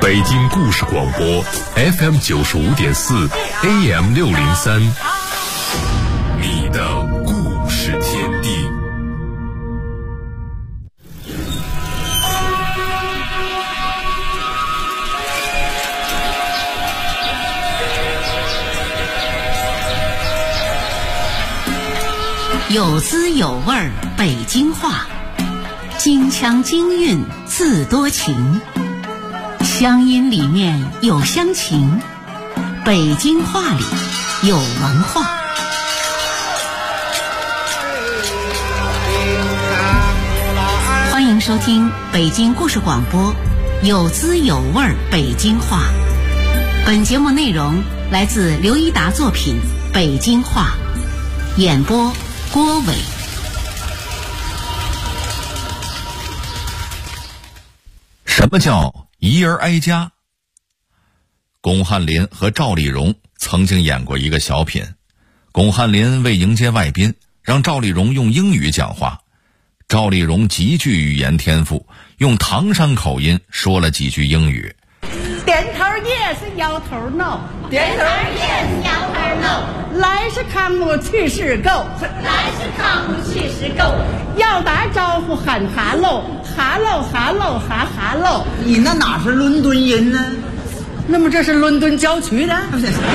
北京故事广播 FM 95.4 AM 603，你的故事天地。 有滋有味儿北京话，京腔京韵字多情，乡音里面有乡情，北京话里有文化。欢迎收听北京故事广播有滋有味儿北京话。本节目内容来自刘一达作品《北京话》，演播郭伟。 什么叫一人挨家？巩汉林和赵丽蓉曾经演过一个小品，巩汉林为迎接外宾，让赵丽蓉用英语讲话。赵丽蓉极具语言天赋，用唐山口音说了几句英语。 点头 yes， 摇头 no， 点头 yes， 摇头 no， 来是康木，去是够， 来是康木，去是够。 要打招呼喊哈喽，哈喽哈喽哈哈喽。 你那哪是伦敦音呢？ 那么这是伦敦郊区的？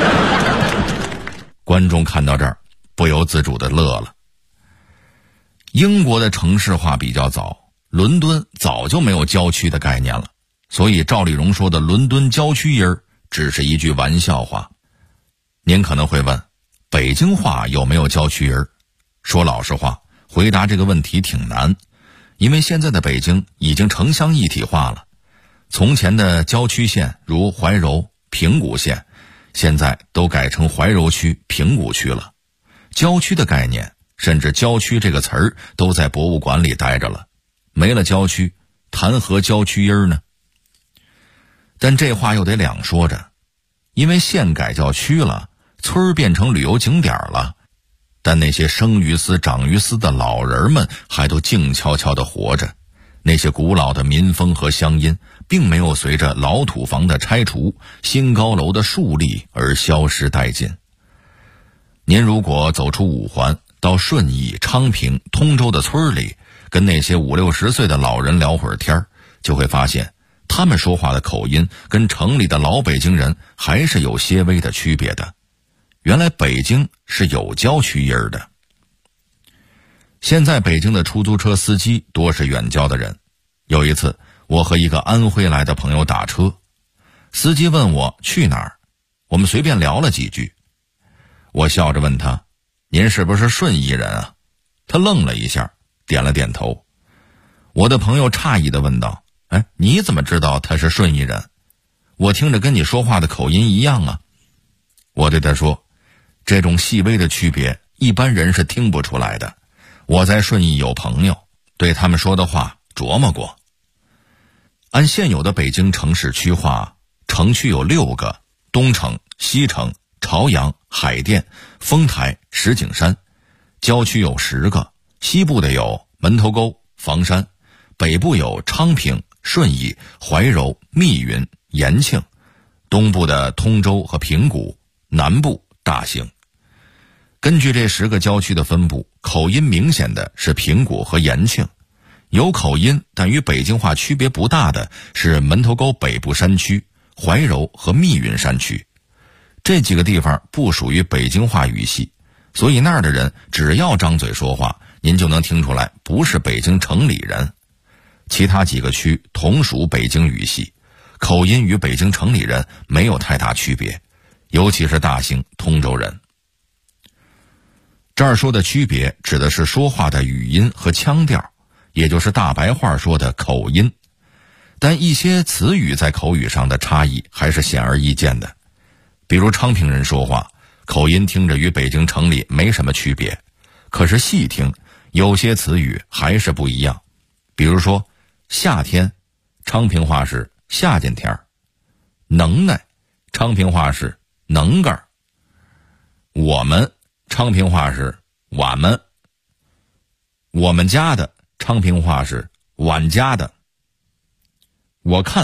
观众看到这儿，不由自主地乐了。英国的城市化比较早，伦敦早就没有郊区的概念了。所以赵丽蓉说的伦敦郊区音儿只是一句玩笑话。您可能会问，北京话有没有郊区音儿？说老实话，回答这个问题挺难，因为现在的北京已经城乡一体化了。从前的郊区县如怀柔、平谷县，现在都改成怀柔区、平谷区了。郊区的概念，甚至郊区这个词儿都在博物馆里待着了。没了郊区，谈何郊区音儿呢？但这话又得两说着，因为县改叫区了，村儿变成旅游景点了，但那些生于斯长于斯的老人们还都静悄悄地活着，那些古老的民风和乡音并没有随着老土房的拆除、新高楼的树立而消失殆尽。您如果走出五环，到顺义、昌平、通州的村里，跟那些50、60岁的老人聊会儿天，就会发现他们说话的口音跟城里的老北京人还是有些微的区别的。原来北京是有郊区音儿的。现在北京的出租车司机多是远郊的人。有一次，我和一个安徽来的朋友打车，司机问我去哪儿，我们随便聊了几句。我笑着问他，您是不是顺义人啊？他愣了一下，点了点头。我的朋友诧异地问道，哎，你怎么知道他是顺义人？我听着跟你说话的口音一样啊。我对他说，这种细微的区别一般人是听不出来的。我在顺义有朋友，对他们说的话琢磨过。按现有的北京城市区划，城区有6个：东城、西城、朝阳、海淀、丰台、石景山；郊区有10个，西部的有门头沟、房山；北部有昌平、顺义、怀柔、密云、延庆；东部的通州和平谷；南部大兴。根据这10个郊区的分布，口音明显的是平谷和延庆，有口音但与北京话区别不大的是门头沟北部山区、怀柔和密云山区。这几个地方不属于北京话语系，所以那儿的人只要张嘴说话，您就能听出来不是北京城里人。其他几个区同属北京语系，口音与北京城里人没有太大区别，尤其是大兴、通州人。这儿说的区别指的是说话的语音和腔调，也就是大白话说的口音。但一些词语在口语上的差异还是显而易见的。比如昌平人说话，口音听着与北京城里没什么区别，可是细听，有些词语还是不一样。比如说夏天，昌平话是夏见天儿；能耐，昌平话是能干儿；我们，昌平话是俺们；我们家的，昌平话是俺家的；我看，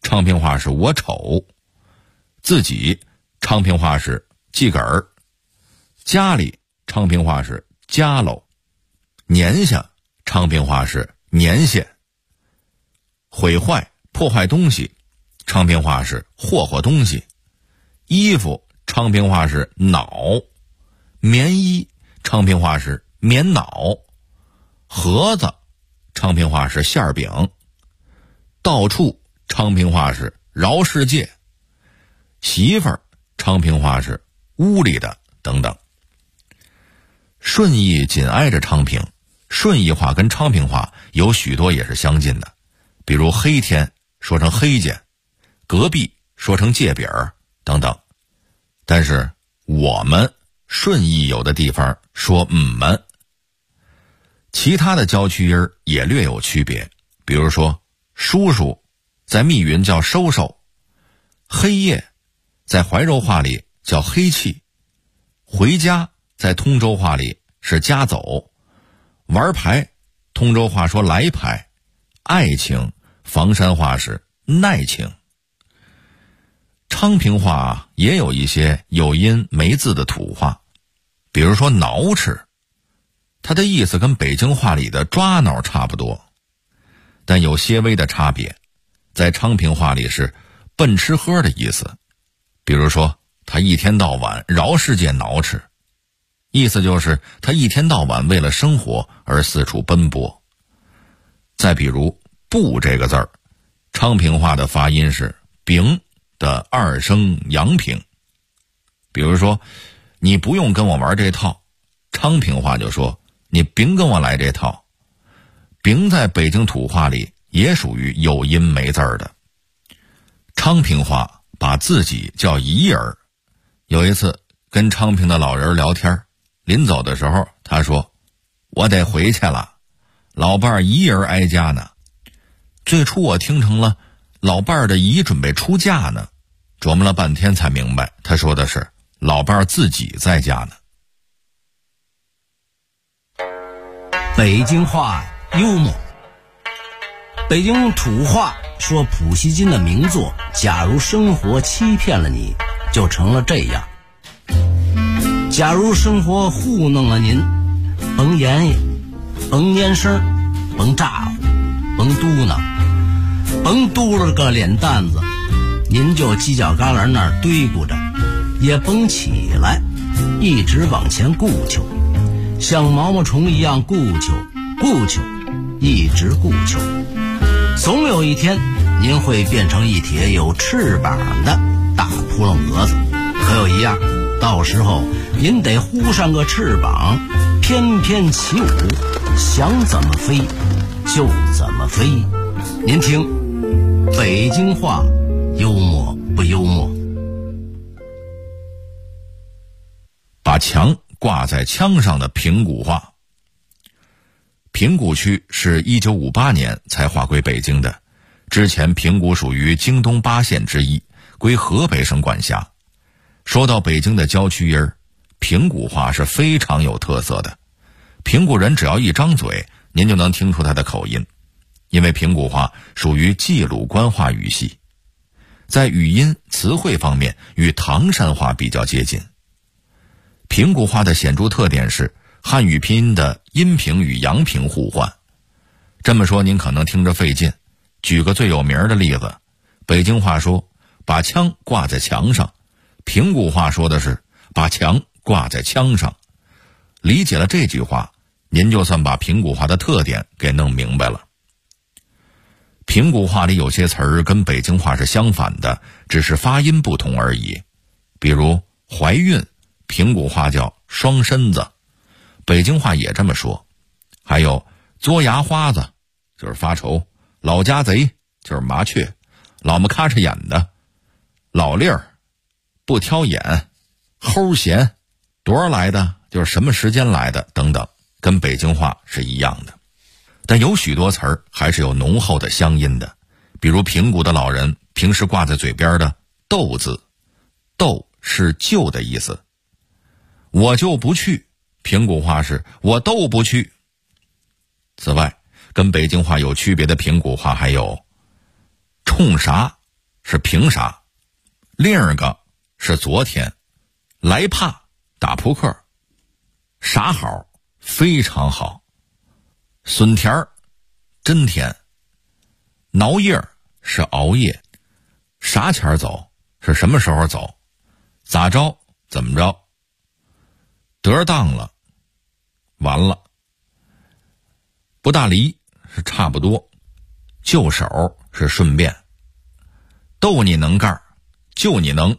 昌平话是我丑；自己昌平话是自个儿；家里昌平话是家喽；年下昌平话是年下；毁坏破坏东西昌平话是霍霍东西；衣服昌平话是脑；棉衣昌平话是棉脑；盒子昌平话是馅饼；到处昌平话是饶世界；媳妇儿昌平话是屋里的等等。顺义紧挨着昌平，顺义话跟昌平话有许多也是相近的，比如黑天说成黑间，隔壁说成界饼等等。但是我们顺义有的地方说们。其他的郊区音也略有区别，比如说叔叔在密云叫收收，黑夜在怀柔话里叫黑气，回家在通州话里是家走，玩牌通州话说来牌，爱情房山话是耐情。昌平话也有一些有音没字的土话，比如说挠吃，它的意思跟北京话里的抓挠差不多，但有些微的差别，在昌平话里是笨吃喝的意思。比如说他一天到晚饶世界挠吃，意思就是他一天到晚为了生活而四处奔波。再比如不这个字儿，昌平话的发音是丙的二声阳平。比如说你不用跟我玩这套，昌平话就说你别跟我来这套。丙在北京土话里也属于有音没字儿的。昌平话把自己叫姨儿。有一次跟昌平的老人聊天，临走的时候他说，我得回去了，老伴儿姨儿挨家呢。最初我听成了老伴儿的姨准备出嫁呢，琢磨了半天才明白他说的是老伴儿自己在家呢。 北京话幽默。北京土话说普希金的名作假如生活欺骗了你，就成了这样。假如生活糊弄了您，甭言语，甭蔫声，甭咋呼，甭嘟囔，甭嘟了个脸蛋子，您就犄角旮旯那儿堆咕着，也甭起来，一直往前顾求，像毛毛虫一样顾求，一直顾求。总有一天您会变成一帖有翅膀的大扑棱蛾子，可有一样，到时候您得呼上个翅膀，翩翩起舞，想怎么飞就怎么飞。您听北京话幽默不幽默？ 把墙挂在枪上的平谷话。平谷区是1958年才划归北京的，之前平谷属于京东8县之一，归河北省管辖。说到北京的郊区音儿，平谷话是非常有特色的。平谷人只要一张嘴，您就能听出他的口音，因为平谷话属于冀鲁官话语系，在语音词汇方面与唐山话比较接近。平谷话的显著特点是汉语拼音的阴平与阳平互换。这么说您可能听着费劲，举个最有名的例子，北京话说把枪挂在墙上，平谷话说的是把墙挂在枪上。理解了这句话，您就算把平谷话的特点给弄明白了。平谷话里有些词儿跟北京话是相反的，只是发音不同而已。比如怀孕，平谷话叫双身子，北京话也这么说。还有嘬牙花子就是发愁，老家贼就是麻雀，老么咔哧眼的，老粒儿不挑眼，齁闲多少来的就是什么时间来的等等，跟北京话是一样的。但有许多词儿还是有浓厚的乡音的，比如平谷的老人平时挂在嘴边的斗字，斗是就的意思。我就不去，平谷话是我都不去。此外，跟北京话有区别的平谷话还有冲啥是凭啥，另一个是昨天，来怕打扑克，啥好，非常好，损田儿真甜，挠叶是熬夜，啥钱儿走是什么时候走，咋着怎么着，得当了完了，不大离是差不多，就手是顺便，逗你能干就你能，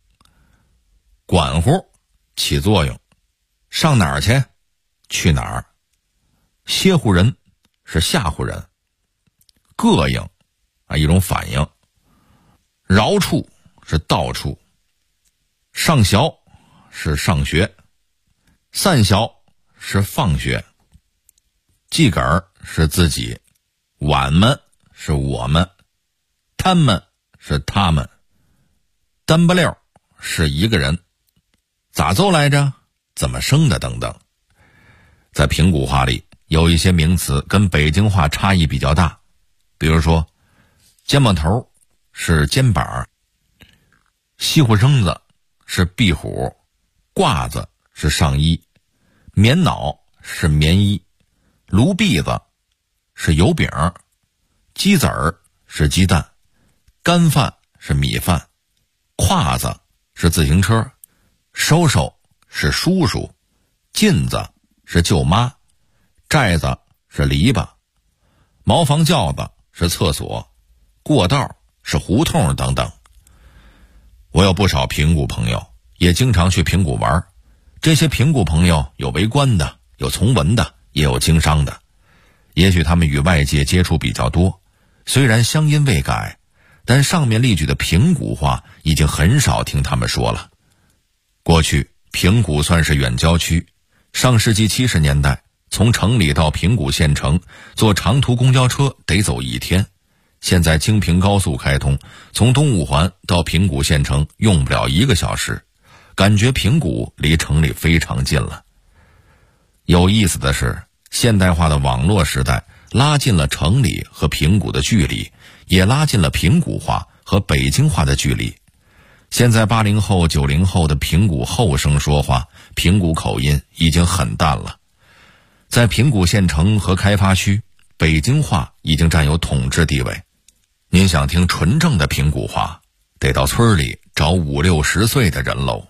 管乎起作用，上哪儿去去哪儿，歇乎人是吓唬人，膈应一种反应，饶处是到处，上学是上学，散学是放学，自个儿是自己，俺们是我们，他们是他们，单不溜是一个人，咋奏来着，怎么生的等等。在平谷话里有一些名词跟北京话差异比较大，比如说肩膀头是肩膀，西湖生子是壁虎，褂子是上衣，棉袄是棉衣，炉篦子是油饼，鸡子儿是鸡蛋，干饭是米饭，胯子是自行车，收收是叔叔，镜子是舅妈，寨子是篱笆，茅房轿子是厕所，过道是胡同等等。我有不少平谷朋友，也经常去平谷玩，这些平谷朋友有为官的，有从文的，也有经商的，也许他们与外界接触比较多，虽然乡音未改，但上面例举的平谷话已经很少听他们说了。过去平谷算是远郊区，上世纪70年代从城里到平谷县城坐长途公交车得走1天，现在京平高速开通，从东五环到平谷县城用不了1个小时，感觉平谷离城里非常近了。有意思的是，现代化的网络时代拉近了城里和平谷的距离，也拉近了平谷话和北京话的距离。现在80后90后的平谷后生说话，平谷口音已经很淡了。在平谷县城和开发区，北京话已经占有统治地位。您想听纯正的平谷话，得到村里找50、60岁的人喽。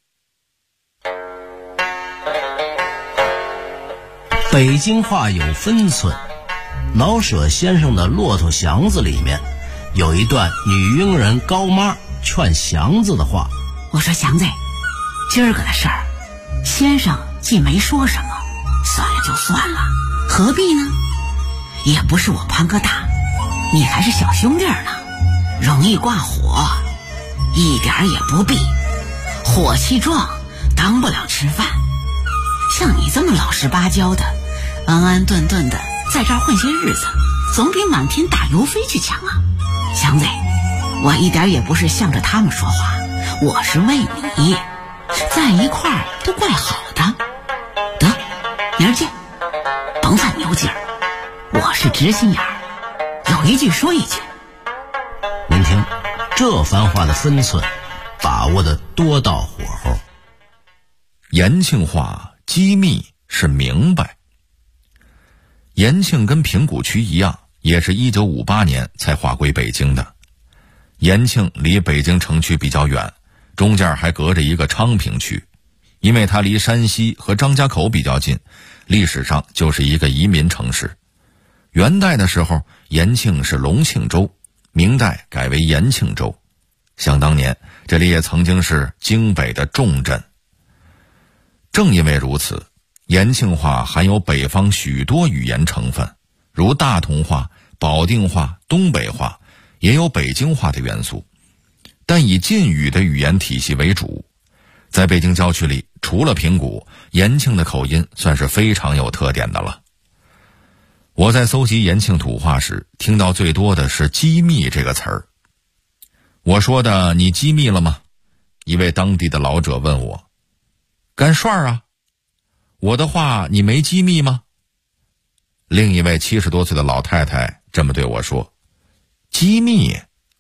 北京话有分寸，老舍先生的《骆驼祥子》里面有一段女佣人高妈劝祥子的话。 我说祥子，今儿个的事儿，先生既没说什么，算了就算了，何必呢？也不是我潘哥大，你还是小兄弟呢，容易挂火，一点也不必。火气壮，当不了吃饭。像你这么老实巴交的，安安顿顿的在这儿混些日子，总比满天打油飞去强啊！祥子，我一点也不是向着他们说话，我是为你，在一块儿都怪好的。得，明儿见，甭犯牛劲儿，我是直心眼儿，有一句说一句。 您听，这番话的分寸把握的多到火候。 延庆话机密是明白。延庆跟平谷区一样，也是1958年才划归北京的。延庆离北京城区比较远，中间还隔着一个昌平区，因为它离山西和张家口比较近，历史上就是一个移民城市。元代的时候，延庆是隆庆州，明代改为延庆州。想当年，这里也曾经是京北的重镇。正因为如此，延庆话含有北方许多语言成分，如大同话、保定话、东北话，也有北京话的元素，但以晋语的语言体系为主。在北京郊区里，除了平谷，延庆的口音算是非常有特点的了。我在搜集延庆土话时，听到最多的是机密这个词儿。我说的你机密了吗？一位当地的老者问我。干涮啊，我的话你没机密吗？另一位70多岁的老太太这么对我说，机密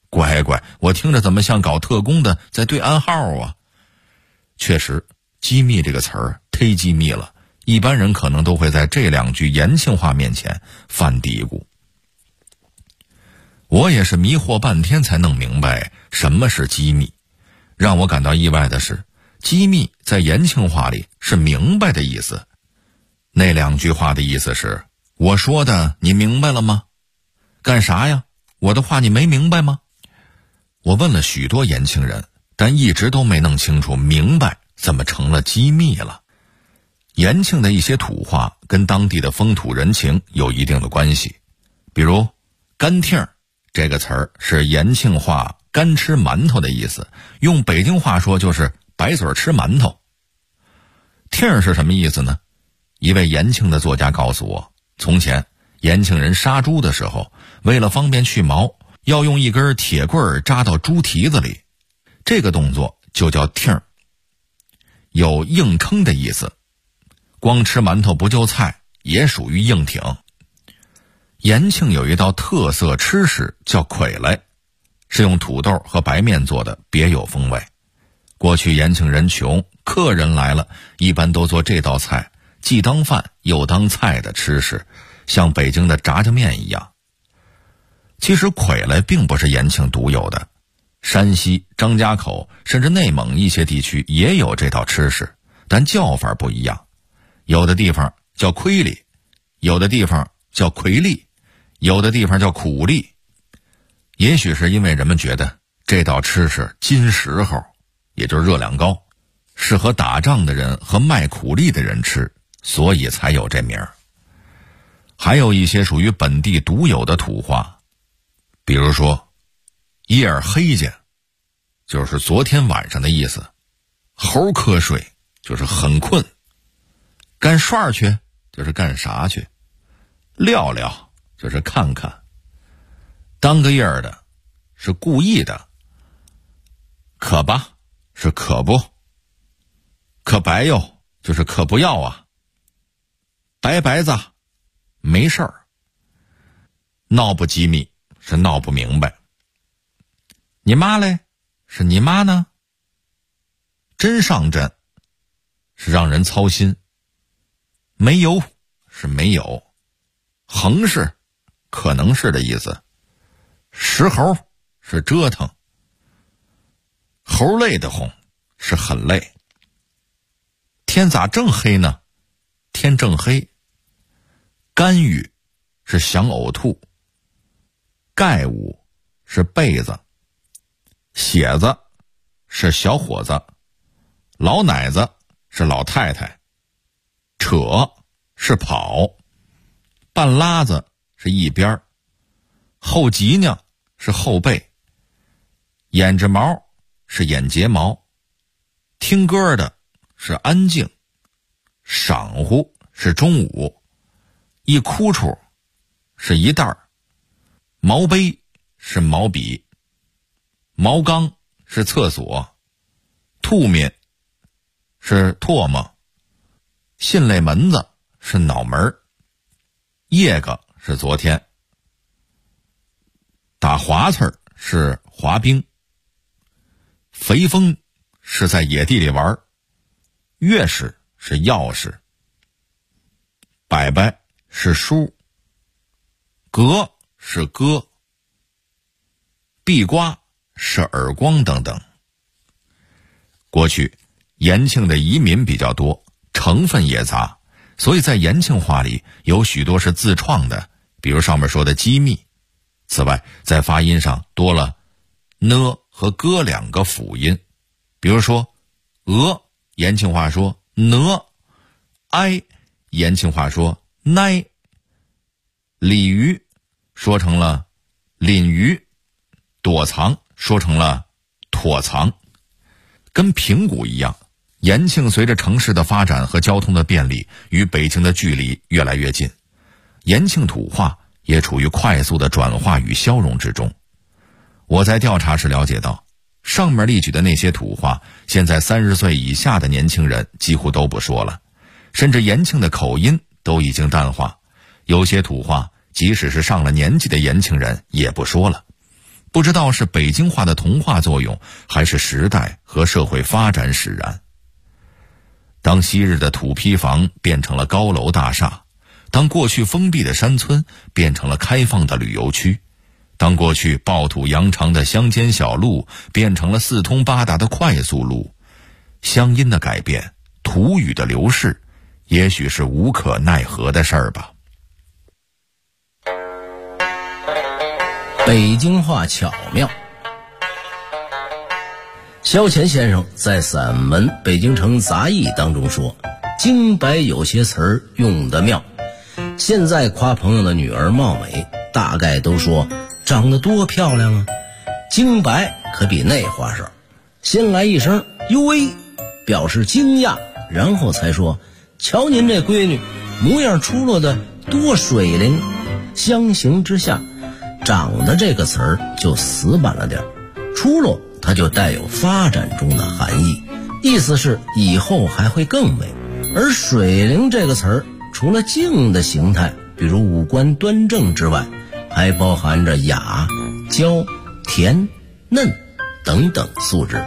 乖乖，我听着怎么像搞特工的在对暗号啊？确实，机密这个词儿忒机密了，一般人可能都会在这2句延庆话面前犯嘀咕。我也是迷惑半天才弄明白什么是机密。让我感到意外的是，机密在延庆话里是明白的意思。那2句话的意思是，我说的你明白了吗？干啥呀？我的话你没明白吗？我问了许多延庆人，但一直都没弄清楚明白怎么成了机密了。延庆的一些土话跟当地的风土人情有一定的关系，比如干听这个词儿是延庆话干吃馒头的意思，用北京话说就是白嘴吃馒头。听是什么意思呢？一位延庆的作家告诉我，从前延庆人杀猪的时候，为了方便去毛，要用一根铁棍扎到猪蹄子里，这个动作就叫听，有硬撑的意思。光吃馒头不就菜也属于硬挺。延庆有一道特色吃食叫粿来，是用土豆和白面做的，别有风味。过去延庆人穷，客人来了一般都做这道菜，既当饭又当菜的吃食，像北京的炸酱面一样。其实粿来并不是延庆独有的，山西、张家口甚至内蒙一些地区也有这道吃食，但叫法不一样。有的地方叫亏里，有的地方叫魁力，有的地方叫苦力。也许是因为人们觉得这道吃食金时候，也就是热量高，适合打仗的人和卖苦力的人吃，所以才有这名儿。还有一些属于本地独有的土话，比如说夜儿黑去，就是昨天晚上的意思；猴瞌睡，就是很困；干涮去，就是干啥去；撂撂，就是看看；当个夜儿的，是故意的；可吧，是可不；可白哟，就是可不要啊；白白子，没事儿；闹不机密，是闹不明白；你妈嘞，是你妈呢；真上阵，是让人操心；没有，是没有；横是，可能是的意思；石猴，是折腾；猴累得慌，是很累；天咋正黑呢？天正黑；干预，是想呕吐；盖物，是被子；血子，是小伙子；老奶子，是老太太；扯，是跑；半拉子，是一边；后脊梁，是后背；眼着毛，是眼睫毛；听歌的，是安静；晌乎，是中午；一哭处，是一袋儿；毛杯，是毛笔；毛缸，是厕所；吐面，是唾沫；信类门子，是脑门；夜个，是昨天；打滑刺儿，是滑冰；肥风，是在野地里玩；钥匙，是钥匙；摆摆，是书；革，是歌；壁瓜，是耳光等等。过去延庆的移民比较多，成分也杂，所以在延庆话里有许多是自创的，比如上面说的机密。此外，在发音上多了呢和哥2个辅音，比如说鹅，延庆话说呢；哀，延庆话说奈；鲤鱼说成了鲤鱼；躲藏说成了妥藏。跟平谷一样，延庆随着城市的发展和交通的便利，与北京的距离越来越近，延庆土话也处于快速的转化与消融之中。我在调查时了解到，上面例举的那些土话，现在30岁以下的年轻人几乎都不说了，甚至延庆的口音都已经淡化，有些土话即使是上了年纪的延庆人也不说了。 不知道是北京话的同化作用，还是时代和社会发展使然。当昔日的土坯房变成了高楼大厦，当过去封闭的山村变成了开放的旅游区，当过去暴土扬长的乡间小路变成了四通八达的快速路，乡音的改变，土语的流逝，也许是无可奈何的事儿吧。 北京话巧妙。萧乾先生在散文《北京城杂艺》当中说，京白有些词儿用得妙。现在夸朋友的女儿貌美，大概都说长得多漂亮啊。京白可比那话少，先来一声哟喂，表示惊讶，然后才说瞧您这闺女模样出落的多水灵。相形之下，长得这个词儿就死板了点，出落它就带有发展中的含义，意思是以后还会更美。而水灵这个词儿，除了静的形态，比如五官端正之外，还包含着雅、娇、甜、嫩等等素质。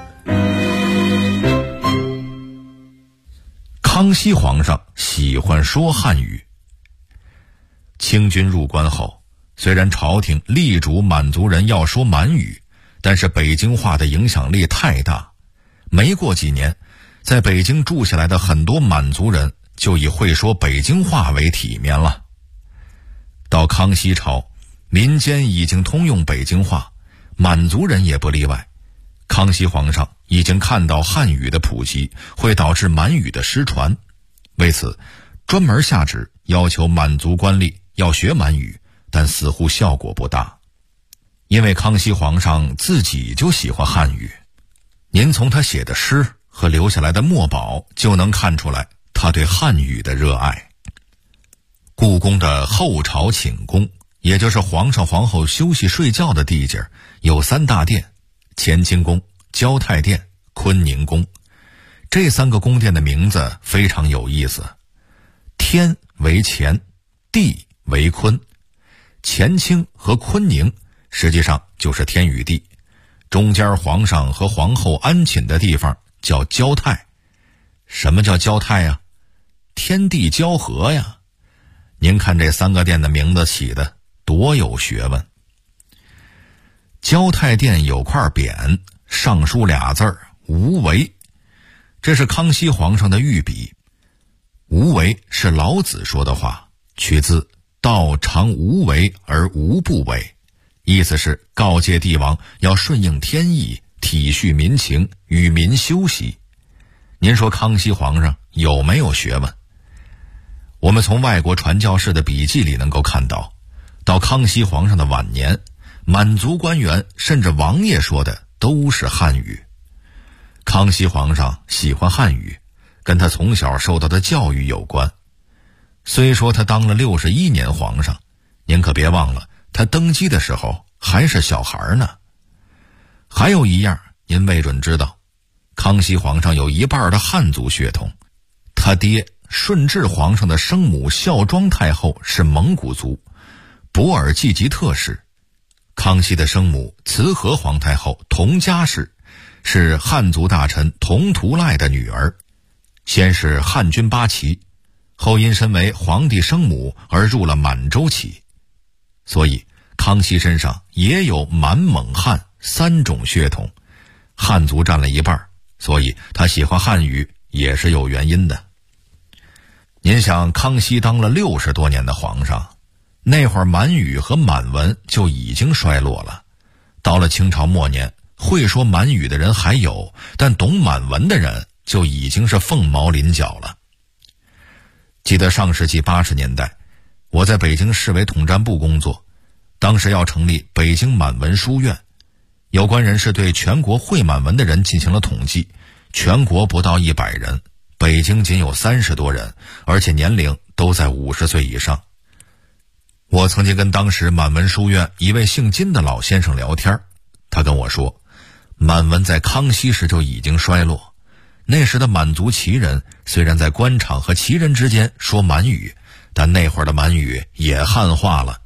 康熙皇上喜欢说汉语。清军入关后，虽然朝廷力主满族人要说满语，但是北京话的影响力太大，没过几年，在北京住下来的很多满族人就以会说北京话为体面了。到康熙朝，民间已经通用北京话，满族人也不例外。康熙皇上已经看到汉语的普及会导致满语的失传，为此专门下旨要求满族官吏要学满语，但似乎效果不大。因为康熙皇上自己就喜欢汉语，您从他写的诗和留下来的墨宝就能看出来他对汉语的热爱。故宫的后朝寝宫，也就是皇上皇后休息睡觉的地界，有3大殿：乾清宫、交泰殿、坤宁宫。这3个宫殿的名字非常有意思，天为乾，地为坤。乾清和坤宁实际上就是天与地，中间皇上和皇后安寝的地方叫交泰。什么叫交泰呀？天地交合呀。您看这3个殿的名字起的多有学问。交泰殿有块匾，上书俩字儿无为，这是康熙皇上的御笔。无为是老子说的话，取自道常无为而无不为，意思是告诫帝王要顺应天意，体恤民情，与民休息。您说康熙皇上有没有学问？我们从外国传教士的笔记里能够看到，到康熙皇上的晚年，满族官员甚至王爷说的都是汉语。康熙皇上喜欢汉语，跟他从小受到的教育有关。虽说他当了61年皇上，您可别忘了，他登基的时候还是小孩呢。还有一样您未准知道，康熙皇上有一半的汉族血统，他爹顺治皇上的生母孝庄太后是蒙古族，博尔济吉特氏。康熙的生母慈和皇太后佟佳氏是汉族大臣佟图赖的女儿，先是汉军八旗，后因身为皇帝生母而入了满洲旗。所以康熙身上也有满蒙汉3种血统，汉族占了一半，所以他喜欢汉语也是有原因的。您想，康熙当了60多年的皇上，那会儿满语和满文就已经衰落了。到了清朝末年，会说满语的人还有，但懂满文的人就已经是凤毛麟角了。记得上世纪80年代，我在北京市委统战部工作，当时要成立北京满文书院。有关人士对全国会满文的人进行了统计，全国不到100人，北京仅有30多人，而且年龄都在50岁以上。我曾经跟当时满文书院一位姓金的老先生聊天，他跟我说，满文在康熙时就已经衰落。那时的满族旗人虽然在官场和旗人之间说满语，但那会儿的满语也汉化了，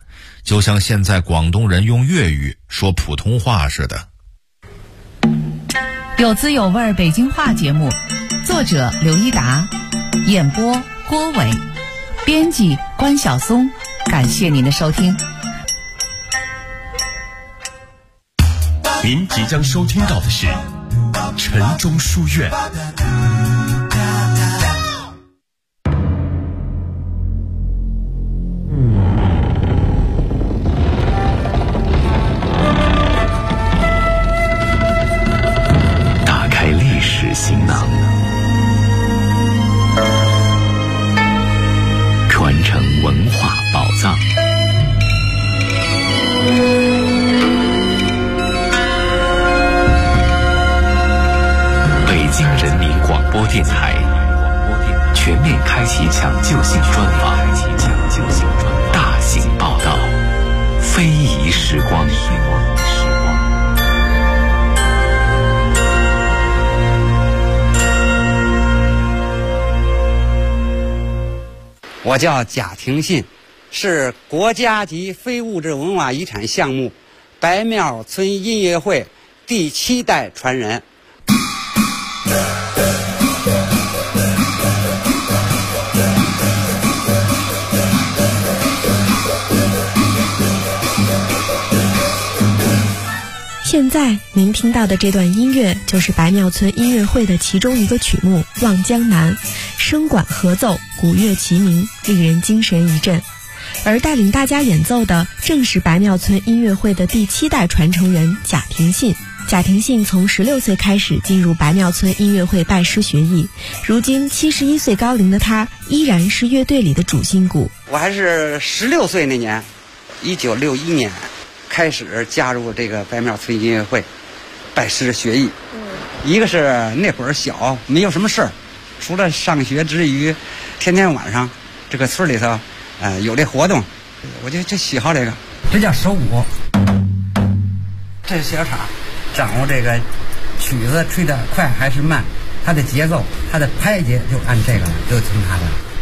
就像现在广东人用粤语说普通话似的。 有滋有味北京话节目，作者刘一达，演播郭伟，编辑关晓松。感谢您的收听。 您即将收听到的是晨钟书院。打开历史行囊，传承文化宝藏。北京人民广播电台全面开启抢救性专访，大型报道，非遗时光。 我叫贾廷信，是国家级非物质文化遗产项目白庙村音乐会第7代传人。 现在您听到的这段音乐就是白庙村音乐会的其中一个曲目《望江南》，声管合奏，鼓乐齐鸣，令人精神一振。而带领大家演奏的正是白庙村音乐会的第7代传承人贾廷信。贾廷信从16岁开始进入白庙村音乐会拜师学艺，如今71岁高龄的他依然是乐队里的主心骨。 我还是16岁那年，1961年开始加入这个白庙村音乐会拜师学艺。一个是那会儿小，没有什么事儿，除了上学之余，天天晚上这个村里头有这活动，我就喜好这个。这叫手鼓，这是小叉，掌握这个曲子吹得快还是慢，它的节奏，它的拍节就按这个了，就听它的。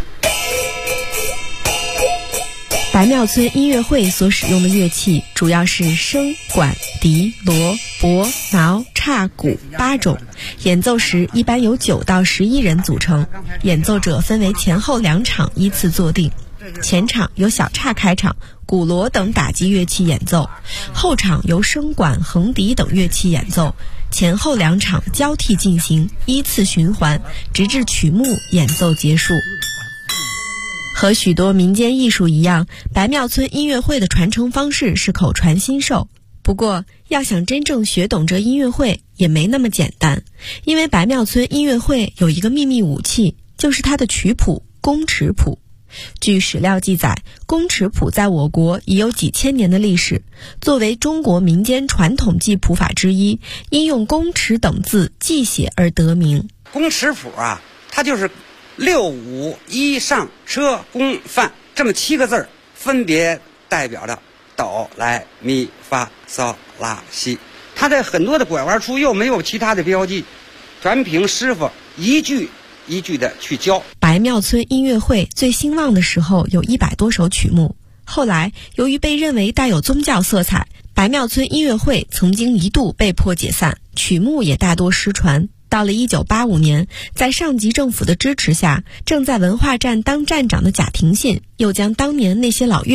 白庙村音乐会所使用的乐器主要是笙、管、笛、锣、钹、挠、叉、鼓8种，演奏时一般由9到11人组成，演奏者分为前后2场依次坐定。前场由小叉开场，鼓锣等打击乐器演奏，后场由笙管、横笛等乐器演奏，前后2场交替进行，依次循环，直至曲目演奏结束。和许多民间艺术一样，白庙村音乐会的传承方式是口传心授。不过，要想真正学懂这音乐会也没那么简单，因为白庙村音乐会有一个秘密武器，就是它的曲谱宫尺谱。据史料记载，宫尺谱在我国已有几千年的历史，作为中国民间传统记谱法之一，因用宫尺等字记写而得名。 宫尺谱啊，它就是6、5、1上车宫范这么7个字，分别代表着哆来咪发嗦拉西。它在很多的拐弯处又没有其他的标记，全凭师傅一句一句的去教。 白庙村音乐会最兴旺的时候有100多首曲目，后来由于被认为带有宗教色彩，白庙村音乐会曾经一度被迫解散，曲目也大多失传。到了1985年，在上级政府的支持下，正在文化站当站长的贾廷信又将当年那些老乐